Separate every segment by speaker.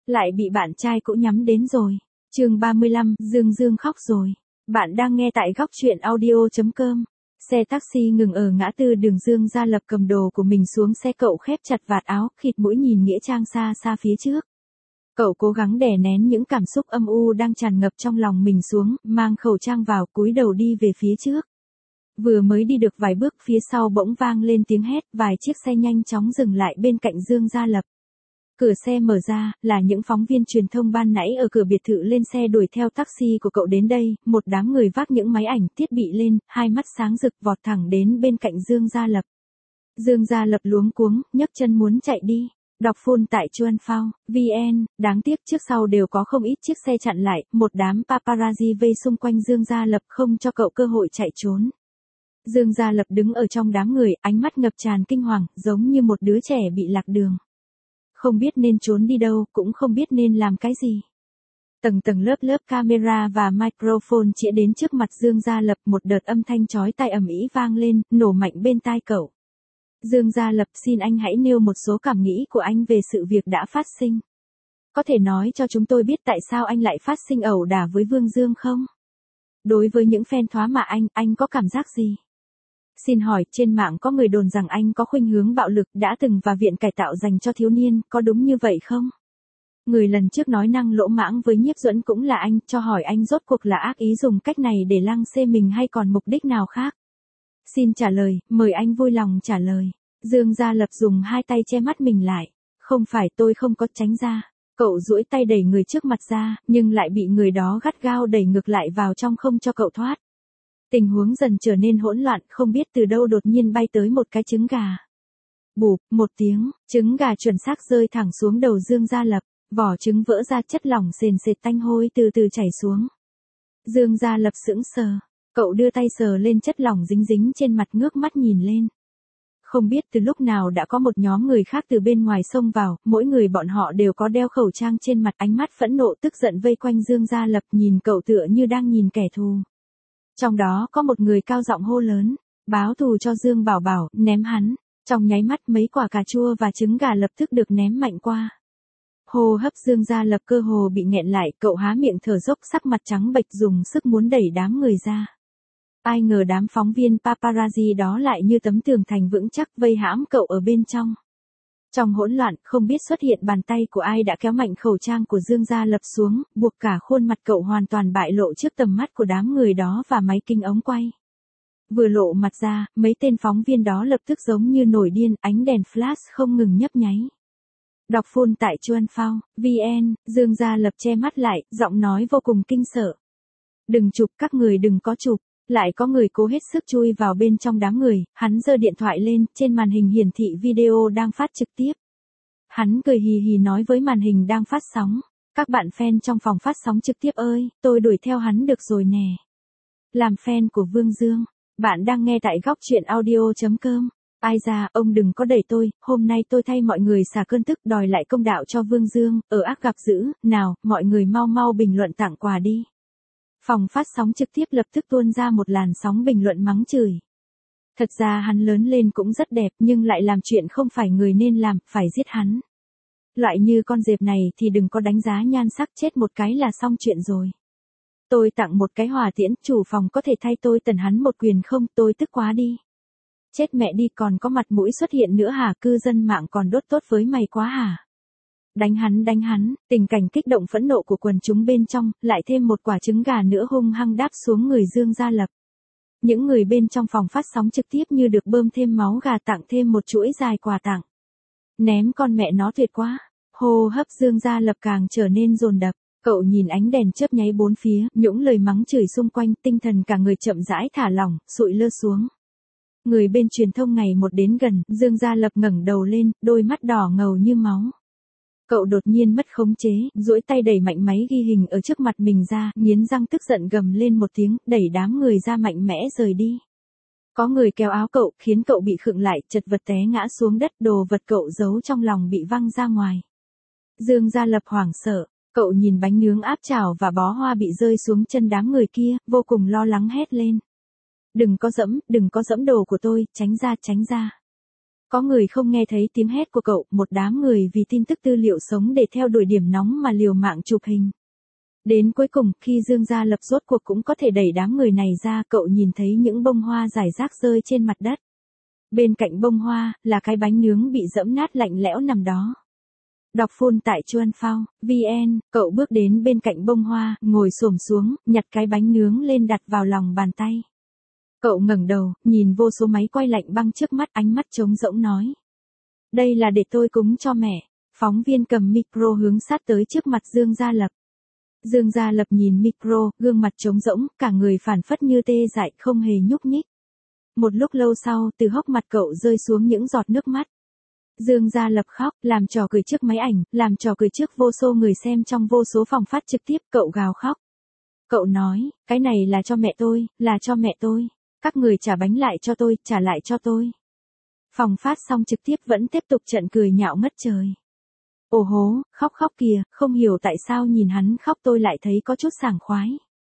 Speaker 1: Lại bị bạn trai cũ nhắm đến rồi. Chương 35, Dương Dương khóc rồi. Bạn đang nghe tại góc truyện audio.com. Xe taxi ngừng ở ngã tư đường Dương Gia Lập cầm đồ của mình xuống xe, cậu khép chặt vạt áo, khịt mũi nhìn nghĩa trang xa xa phía trước. Cậu cố gắng đè nén những cảm xúc âm u đang tràn ngập trong lòng mình xuống, mang khẩu trang vào, cúi đầu đi về phía trước. Vừa mới đi được vài bước, phía sau bỗng vang lên tiếng hét, vài chiếc xe nhanh chóng dừng lại bên cạnh Dương Gia Lập. Cửa xe mở ra, là những phóng viên truyền thông ban nãy ở cửa biệt thự lên xe đuổi theo taxi của cậu đến đây, một đám người vác những máy ảnh thiết bị lên, hai mắt sáng rực vọt thẳng đến bên cạnh Dương Gia Lập. Dương Gia Lập luống cuống, nhấc chân muốn chạy đi. Đọc full tại Chuan Phao, VN, đáng tiếc trước sau đều có không ít chiếc xe chặn lại, một đám paparazzi vây xung quanh Dương Gia Lập không cho cậu cơ hội chạy trốn. Dương Gia Lập đứng ở trong đám người, ánh mắt ngập tràn kinh hoàng, giống như một đứa trẻ bị lạc đường. Không biết nên trốn đi đâu, cũng không biết nên làm cái gì. Tầng tầng lớp lớp camera và microphone chĩa đến trước mặt Dương Gia Lập, một đợt âm thanh chói tai ầm ĩ vang lên, nổ mạnh bên tai cậu. Dương Gia Lập, xin anh hãy nêu một số cảm nghĩ của anh về sự việc đã phát sinh. Có thể nói cho chúng tôi biết tại sao anh lại phát sinh ẩu đả với Vương Dương không? Đối với những fan thoá mạ anh có cảm giác gì? Xin hỏi, trên mạng có người đồn rằng anh có khuynh hướng bạo lực, đã từng vào viện cải tạo dành cho thiếu niên, có đúng như vậy không? Người lần trước nói năng lỗ mãng với Nhiếp Duẫn cũng là anh, cho hỏi anh rốt cuộc là ác ý dùng cách này để lăng xê mình hay còn mục đích nào khác? Xin trả lời, mời anh vui lòng trả lời. Dương Gia Lập dùng hai tay che mắt mình lại. Không phải, tôi không có, tránh ra. Cậu duỗi tay đẩy người trước mặt ra, nhưng lại bị người đó gắt gao đẩy ngược lại vào trong không cho cậu thoát. Tình huống dần trở nên hỗn loạn, không biết từ đâu đột nhiên bay tới một cái trứng gà. Bụp, một tiếng, trứng gà chuẩn xác rơi thẳng xuống đầu Dương Gia Lập, vỏ trứng vỡ ra, chất lỏng sền sệt tanh hôi từ từ chảy xuống. Dương Gia Lập sững sờ, cậu đưa tay sờ lên chất lỏng dính dính trên mặt, ngước mắt nhìn lên. Không biết từ lúc nào đã có một nhóm người khác từ bên ngoài xông vào, mỗi người bọn họ đều có đeo khẩu trang trên mặt, ánh mắt phẫn nộ tức giận vây quanh Dương Gia Lập, nhìn cậu tựa như đang nhìn kẻ thù. Trong đó có một người cao giọng hô lớn, báo thù cho Dương Bảo Bảo, ném hắn. Trong nháy mắt mấy quả cà chua và trứng gà lập tức được ném mạnh qua. Hô hấp Dương Gia Lập cơ hồ bị nghẹn lại, cậu há miệng thở dốc, sắc mặt trắng bệch, dùng sức muốn đẩy đám người ra. Ai ngờ đám phóng viên paparazzi đó lại như tấm tường thành vững chắc vây hãm cậu ở bên trong. Trong hỗn loạn, không biết xuất hiện bàn tay của ai đã kéo mạnh khẩu trang của Dương Gia Lập xuống, buộc cả khuôn mặt cậu hoàn toàn bại lộ trước tầm mắt của đám người đó và máy kính ống quay. Vừa lộ mặt ra, mấy tên phóng viên đó lập tức giống như nổi điên, ánh đèn flash không ngừng nhấp nháy. Đọc full tại Chuan Phao, VN, Dương Gia Lập che mắt lại, giọng nói vô cùng kinh sợ. Đừng chụp, các người đừng có chụp. Lại có người cố hết sức chui vào bên trong đám người, hắn giơ điện thoại lên, trên màn hình hiển thị video đang phát trực tiếp. Hắn cười hì hì nói với màn hình đang phát sóng, các bạn fan trong phòng phát sóng trực tiếp ơi, tôi đuổi theo hắn được rồi nè. Làm fan của Vương Dương, bạn đang nghe tại góc truyện audio.com. Ai ra, ông đừng có đẩy tôi, hôm nay tôi thay mọi người xả cơn tức đòi lại công đạo cho Vương Dương, ở ác gặp dữ, nào, mọi người mau mau bình luận tặng quà đi. Phòng phát sóng trực tiếp lập tức tuôn ra một làn sóng bình luận mắng chửi. Thật ra hắn lớn lên cũng rất đẹp nhưng lại làm chuyện không phải người nên làm, phải giết hắn. Loại như con dẹp này thì đừng có đánh giá nhan sắc, chết một cái là xong chuyện rồi. Tôi tặng một cái hỏa tiễn, chủ phòng có thể thay tôi tần hắn một quyền không, tôi tức quá đi. Chết mẹ đi, còn có mặt mũi xuất hiện nữa hả, cư dân mạng còn đốt tốt với mày quá hả? Đánh hắn, tình cảnh kích động phẫn nộ của quần chúng bên trong, lại thêm một quả trứng gà nữa hung hăng đáp xuống người Dương Gia Lập. Những người bên trong phòng phát sóng trực tiếp như được bơm thêm máu gà, tặng thêm một chuỗi dài quà tặng. Ném con mẹ nó tuyệt quá. Hô hấp Dương Gia Lập càng trở nên dồn dập, cậu nhìn ánh đèn chớp nháy bốn phía, những lời mắng chửi xung quanh, tinh thần cả người chậm rãi thả lỏng, sụi lơ xuống. Người bên truyền thông ngày một đến gần, Dương Gia Lập ngẩng đầu lên, đôi mắt đỏ ngầu như máu. Cậu đột nhiên mất khống chế, duỗi tay đẩy mạnh máy ghi hình ở trước mặt mình ra, nghiến răng tức giận gầm lên một tiếng, đẩy đám người ra mạnh mẽ rời đi. Có người kéo áo cậu, khiến cậu bị khựng lại, chật vật té ngã xuống đất, đồ vật cậu giấu trong lòng bị văng ra ngoài. Dương Gia Lập hoảng sợ, cậu nhìn bánh nướng áp chảo và bó hoa bị rơi xuống chân đám người kia, vô cùng lo lắng hét lên. Đừng có dẫm đồ của tôi, tránh ra. Có người không nghe thấy tiếng hét của cậu, một đám người vì tin tức tư liệu sống để theo đuổi điểm nóng mà liều mạng chụp hình. Đến cuối cùng, khi Dương Gia Lập rốt cuộc cũng có thể đẩy đám người này ra, cậu nhìn thấy những bông hoa rải rác rơi trên mặt đất. Bên cạnh bông hoa, là cái bánh nướng bị dẫm nát lạnh lẽo nằm đó. Đọc full tại Chuan Phao, VN, cậu bước đến bên cạnh bông hoa, ngồi xổm xuống, nhặt cái bánh nướng lên đặt vào lòng bàn tay. Cậu ngẩng đầu, nhìn vô số máy quay lạnh băng trước mắt, ánh mắt trống rỗng nói. Đây là để tôi cúng cho mẹ. Phóng viên cầm micro hướng sát tới trước mặt Dương Gia Lập. Dương Gia Lập nhìn micro, gương mặt trống rỗng, cả người phảng phất như tê dại, không hề nhúc nhích. Một lúc lâu sau, từ hốc mặt cậu rơi xuống những giọt nước mắt. Dương Gia Lập khóc, làm trò cười trước máy ảnh, làm trò cười trước vô số người xem trong vô số phòng phát trực tiếp, cậu gào khóc. Cậu nói, cái này là cho mẹ tôi, là cho mẹ tôi. Các người trả bánh lại cho tôi, trả lại cho tôi. Phòng phát xong trực tiếp vẫn tiếp tục trận cười nhạo ngất trời. Ồ hố, khóc khóc kìa, không hiểu tại sao nhìn hắn khóc tôi lại thấy có chút sảng khoái.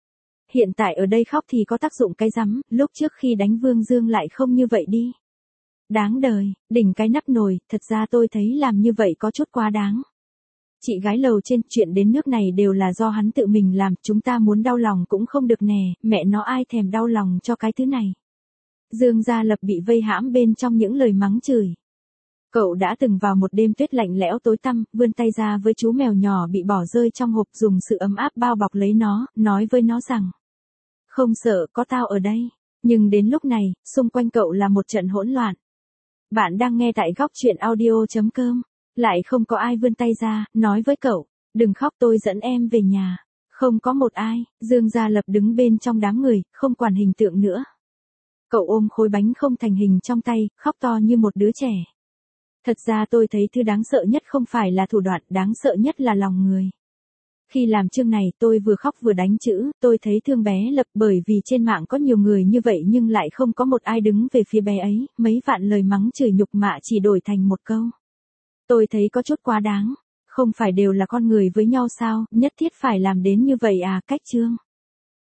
Speaker 1: Hiện tại ở đây khóc thì có tác dụng cái rắm, lúc trước khi đánh Vương Dương lại không như vậy đi. Đáng đời, đỉnh cái nắp nồi, thật ra tôi thấy làm như vậy có chút quá đáng. Chị gái lầu trên, chuyện đến nước này đều là do hắn tự mình làm, chúng ta muốn đau lòng cũng không được nè, mẹ nó ai thèm đau lòng cho cái thứ này. Dương Gia Lập bị vây hãm bên trong những lời mắng chửi. Cậu đã từng vào một đêm tuyết lạnh lẽo tối tăm, vươn tay ra với chú mèo nhỏ bị bỏ rơi trong hộp, dùng sự ấm áp bao bọc lấy nó, nói với nó rằng. Không sợ, có tao ở đây. Nhưng đến lúc này, xung quanh cậu là một trận hỗn loạn. Bạn đang nghe tại góc chuyện audio.com. Lại không có ai vươn tay ra, nói với cậu, đừng khóc tôi dẫn em về nhà. Không có một ai, Dương Gia Lập đứng bên trong đám người, không quản hình tượng nữa. Cậu ôm khối bánh không thành hình trong tay, khóc to như một đứa trẻ. Thật ra tôi thấy thứ đáng sợ nhất không phải là thủ đoạn, đáng sợ nhất là lòng người. Khi làm chương này tôi vừa khóc vừa đánh chữ, tôi thấy thương bé Lập bởi vì trên mạng có nhiều người như vậy nhưng lại không có một ai đứng về phía bé ấy, mấy vạn lời mắng chửi nhục mạ chỉ đổi thành một câu. Tôi thấy có chút quá đáng, không phải đều là con người với nhau sao, nhất thiết phải làm đến như vậy à, cách chương.